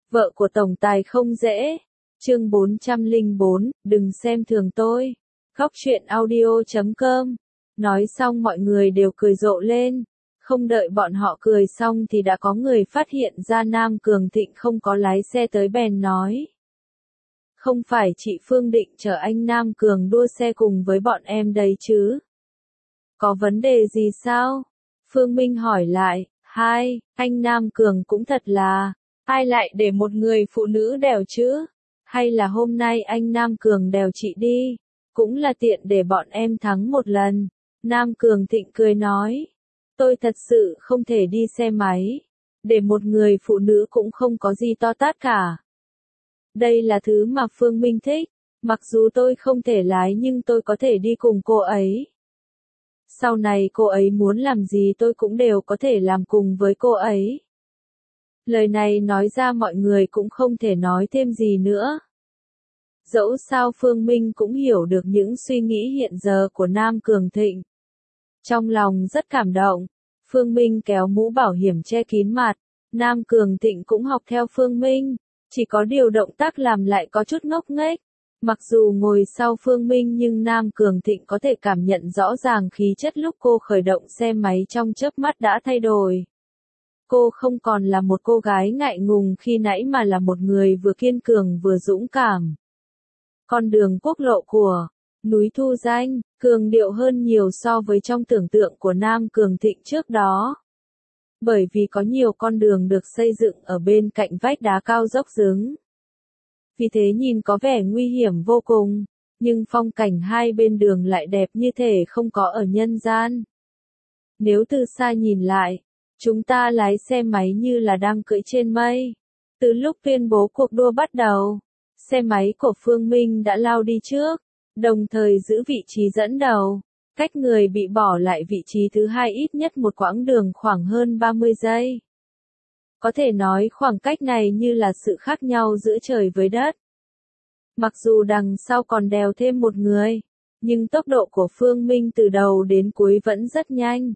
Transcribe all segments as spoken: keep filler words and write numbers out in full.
Vợ của tổng tài không dễ. Chương bốn trăm lẻ bốn, đừng xem thường tôi. Góc truyện audio chấm com. Nói xong mọi người đều cười rộ lên. Không đợi bọn họ cười xong thì đã có người phát hiện ra Nam Cường Thịnh không có lái xe tới bèn nói. Không phải chị Phương định chở anh Nam Cường đua xe cùng với bọn em đấy chứ? Có vấn đề gì sao? Phương Minh hỏi lại. Hai, anh Nam Cường cũng thật là, ai lại để một người phụ nữ đèo chứ? Hay là hôm nay anh Nam Cường đèo chị đi? Cũng là tiện để bọn em thắng một lần. Nam Cường Thịnh cười nói. Tôi thật sự không thể đi xe máy. Để một người phụ nữ cũng không có gì to tát cả. Đây là thứ mà Phương Minh thích. Mặc dù tôi không thể lái nhưng tôi có thể đi cùng cô ấy. Sau này cô ấy muốn làm gì tôi cũng đều có thể làm cùng với cô ấy. Lời này nói ra mọi người cũng không thể nói thêm gì nữa. Dẫu sao Phương Minh cũng hiểu được những suy nghĩ hiện giờ của Nam Cường Thịnh. Trong lòng rất cảm động, Phương Minh kéo mũ bảo hiểm che kín mặt. Nam Cường Thịnh cũng học theo Phương Minh, chỉ có điều động tác làm lại có chút ngốc nghếch. Mặc dù ngồi sau Phương Minh nhưng Nam Cường Thịnh có thể cảm nhận rõ ràng khí chất lúc cô khởi động xe máy trong chớp mắt đã thay đổi. Cô không còn là một cô gái ngại ngùng khi nãy mà là một người vừa kiên cường vừa dũng cảm. Con đường quốc lộ của núi Thu Danh, cường điệu hơn nhiều so với trong tưởng tượng của Nam Cường Thịnh trước đó. Bởi vì có nhiều con đường được xây dựng ở bên cạnh vách đá cao dốc dứng. Vì thế nhìn có vẻ nguy hiểm vô cùng, nhưng phong cảnh hai bên đường lại đẹp như thể không có ở nhân gian. Nếu từ xa nhìn lại, chúng ta lái xe máy như là đang cưỡi trên mây. Từ lúc tuyên bố cuộc đua bắt đầu, xe máy của Phương Minh đã lao đi trước, đồng thời giữ vị trí dẫn đầu, cách người bị bỏ lại vị trí thứ hai ít nhất một quãng đường khoảng hơn ba mươi giây. Có thể nói khoảng cách này như là sự khác nhau giữa trời với đất. Mặc dù đằng sau còn đèo thêm một người, nhưng tốc độ của Phương Minh từ đầu đến cuối vẫn rất nhanh.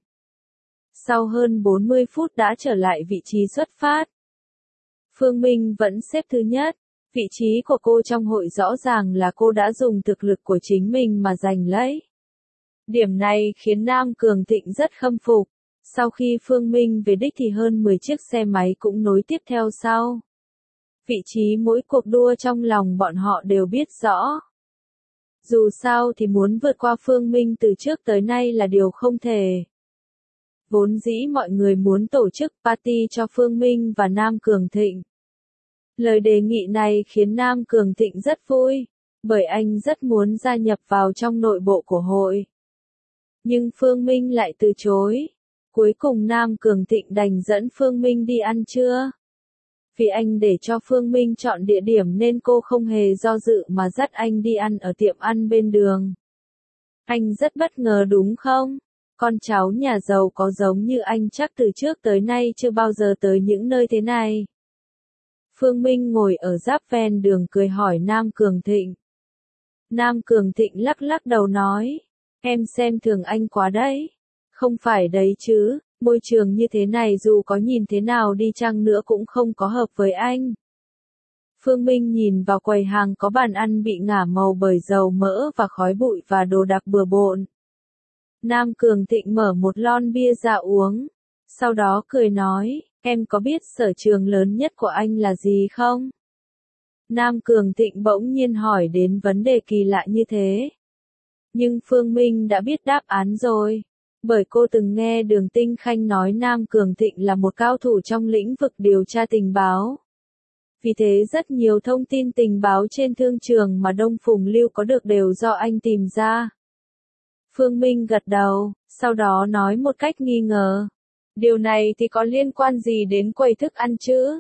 Sau hơn bốn mươi phút đã trở lại vị trí xuất phát. Phương Minh vẫn xếp thứ nhất, vị trí của cô trong hội rõ ràng là cô đã dùng thực lực của chính mình mà giành lấy. Điểm này khiến Nam Cường Thịnh rất khâm phục. Sau khi Phương Minh về đích thì hơn mười chiếc xe máy cũng nối tiếp theo sau. Vị trí mỗi cuộc đua trong lòng bọn họ đều biết rõ. Dù sao thì muốn vượt qua Phương Minh từ trước tới nay là điều không thể. Vốn dĩ mọi người muốn tổ chức party cho Phương Minh và Nam Cường Thịnh. Lời đề nghị này khiến Nam Cường Thịnh rất vui, bởi anh rất muốn gia nhập vào trong nội bộ của hội. Nhưng Phương Minh lại từ chối. Cuối cùng Nam Cường Thịnh đành dẫn Phương Minh đi ăn trưa. Vì anh để cho Phương Minh chọn địa điểm nên cô không hề do dự mà dắt anh đi ăn ở tiệm ăn bên đường. Anh rất bất ngờ đúng không? Con cháu nhà giàu có giống như anh chắc từ trước tới nay chưa bao giờ tới những nơi thế này. Phương Minh ngồi ở giáp ven đường cười hỏi Nam Cường Thịnh. Nam Cường Thịnh lắc lắc đầu nói, em xem thường anh quá đấy. Không phải đấy chứ, môi trường như thế này dù có nhìn thế nào đi chăng nữa cũng không có hợp với anh. Phương Minh nhìn vào quầy hàng có bàn ăn bị ngả màu bởi dầu mỡ và khói bụi và đồ đặc bừa bộn. Nam Cường Thịnh mở một lon bia ra uống, sau đó cười nói, em có biết sở trường lớn nhất của anh là gì không? Nam Cường Thịnh bỗng nhiên hỏi đến vấn đề kỳ lạ như thế. Nhưng Phương Minh đã biết đáp án rồi. Bởi cô từng nghe Đường Tinh Khanh nói Nam Cường Thịnh là một cao thủ trong lĩnh vực điều tra tình báo. Vì thế rất nhiều thông tin tình báo trên thương trường mà Đông Phùng Lưu có được đều do anh tìm ra. Phương Minh gật đầu, sau đó nói một cách nghi ngờ. Điều này thì có liên quan gì đến quầy thức ăn chứ?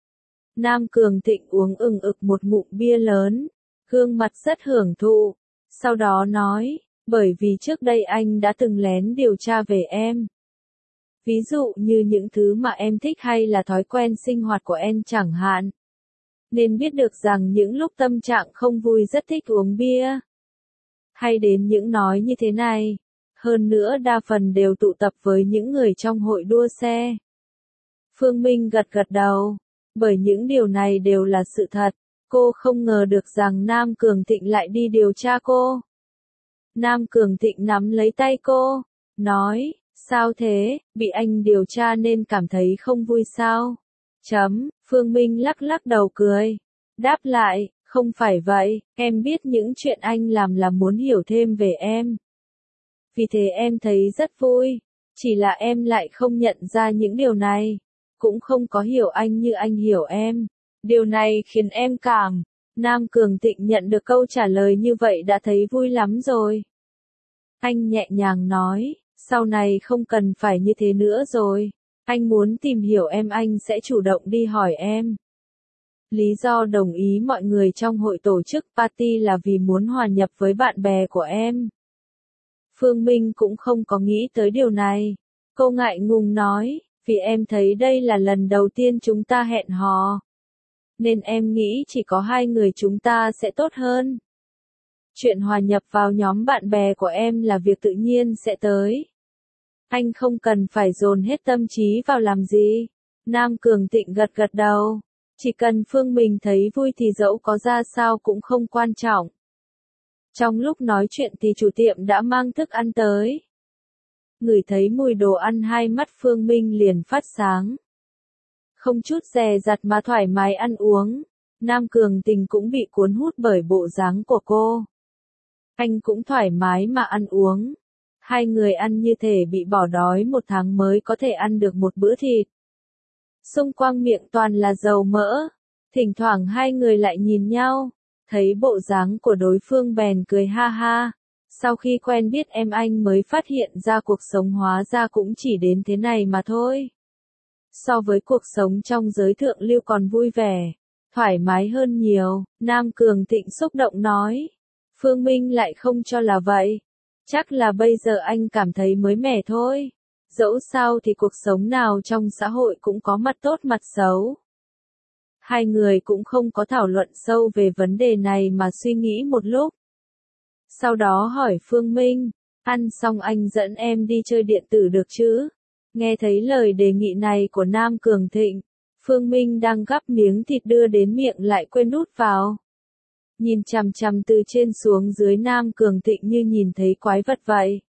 Nam Cường Thịnh uống ừng ực một ngụm bia lớn, gương mặt rất hưởng thụ. Sau đó nói. Bởi vì trước đây anh đã từng lén điều tra về em. Ví dụ như những thứ mà em thích hay là thói quen sinh hoạt của em chẳng hạn. Nên biết được rằng những lúc tâm trạng không vui rất thích uống bia. Hay đến những nói như thế này. Hơn nữa đa phần đều tụ tập với những người trong hội đua xe. Phương Minh gật gật đầu. Bởi những điều này đều là sự thật, cô không ngờ được rằng Nam Cường Thịnh lại đi điều tra cô. Nam Cường Thịnh nắm lấy tay cô, nói, sao thế, bị anh điều tra nên cảm thấy không vui sao? Chấm, Phương Minh lắc lắc đầu cười, đáp lại, không phải vậy, em biết những chuyện anh làm là muốn hiểu thêm về em. Vì thế em thấy rất vui, chỉ là em lại không nhận ra những điều này, cũng không có hiểu anh như anh hiểu em. Điều này khiến em cảm. Nam Cường Thịnh nhận được câu trả lời như vậy đã thấy vui lắm rồi. Anh nhẹ nhàng nói, sau này không cần phải như thế nữa rồi. Anh muốn tìm hiểu em, anh sẽ chủ động đi hỏi em. Lý do đồng ý mọi người trong hội tổ chức party là vì muốn hòa nhập với bạn bè của em. Phương Minh cũng không có nghĩ tới điều này. Cô ngại ngùng nói, vì em thấy đây là lần đầu tiên chúng ta hẹn hò. Nên em nghĩ chỉ có hai người chúng ta sẽ tốt hơn. Chuyện hòa nhập vào nhóm bạn bè của em là việc tự nhiên sẽ tới. Anh không cần phải dồn hết tâm trí vào làm gì. Nam Cường Thịnh gật gật đầu. Chỉ cần Phương Minh thấy vui thì dẫu có ra sao cũng không quan trọng. Trong lúc nói chuyện thì chủ tiệm đã mang thức ăn tới. Ngửi thấy mùi đồ ăn, hai mắt Phương Minh liền phát sáng. Không chút dè dặt mà thoải mái ăn uống. Nam Cường Thịnh cũng bị cuốn hút bởi bộ dáng của cô. Anh cũng thoải mái mà ăn uống. Hai người ăn như thể bị bỏ đói một tháng mới có thể ăn được một bữa thịt. Xung quanh miệng toàn là dầu mỡ. Thỉnh thoảng hai người lại nhìn nhau. Thấy bộ dáng của đối phương bèn cười ha ha. Sau khi quen biết em anh mới phát hiện ra cuộc sống hóa ra cũng chỉ đến thế này mà thôi. So với cuộc sống trong giới thượng lưu còn vui vẻ, thoải mái hơn nhiều, Nam Cường Thịnh xúc động nói. Phương Minh lại không cho là vậy. Chắc là bây giờ anh cảm thấy mới mẻ thôi. Dẫu sao thì cuộc sống nào trong xã hội cũng có mặt tốt mặt xấu. Hai người cũng không có thảo luận sâu về vấn đề này mà suy nghĩ một lúc. Sau đó hỏi Phương Minh, ăn xong anh dẫn em đi chơi điện tử được chứ? Nghe thấy lời đề nghị này của Nam Cường Thịnh, Phương Minh đang gắp miếng thịt đưa đến miệng lại quên đút vào. Nhìn chằm chằm từ trên xuống dưới Nam Cường Thịnh như nhìn thấy quái vật vậy.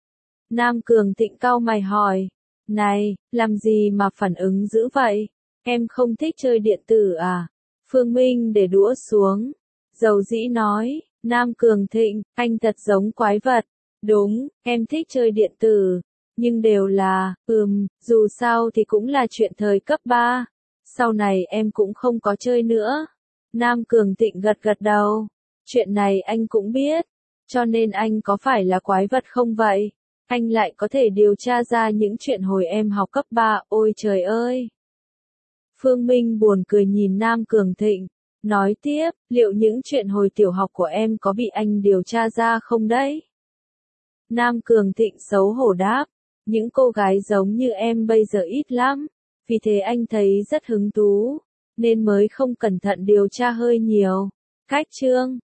Nam Cường Thịnh cau mày hỏi, này, làm gì mà phản ứng dữ vậy? Em không thích chơi điện tử à? Phương Minh để đũa xuống, dầu dĩ nói, Nam Cường Thịnh, anh thật giống quái vật. Đúng, em thích chơi điện tử, nhưng đều là, ừm, dù sao thì cũng là chuyện thời cấp ba. Sau này em cũng không có chơi nữa. Nam Cường Thịnh gật gật đầu. Chuyện này anh cũng biết. Cho nên anh có phải là quái vật không vậy? Anh lại có thể điều tra ra những chuyện hồi em học cấp ba, ôi trời ơi. Phương Minh buồn cười nhìn Nam Cường Thịnh. Nói tiếp, liệu những chuyện hồi tiểu học của em có bị anh điều tra ra không đấy? Nam Cường Thịnh xấu hổ đáp. Những cô gái giống như em bây giờ ít lắm. Vì thế anh thấy rất hứng thú. Nên mới không cẩn thận điều tra hơi nhiều. Cách chương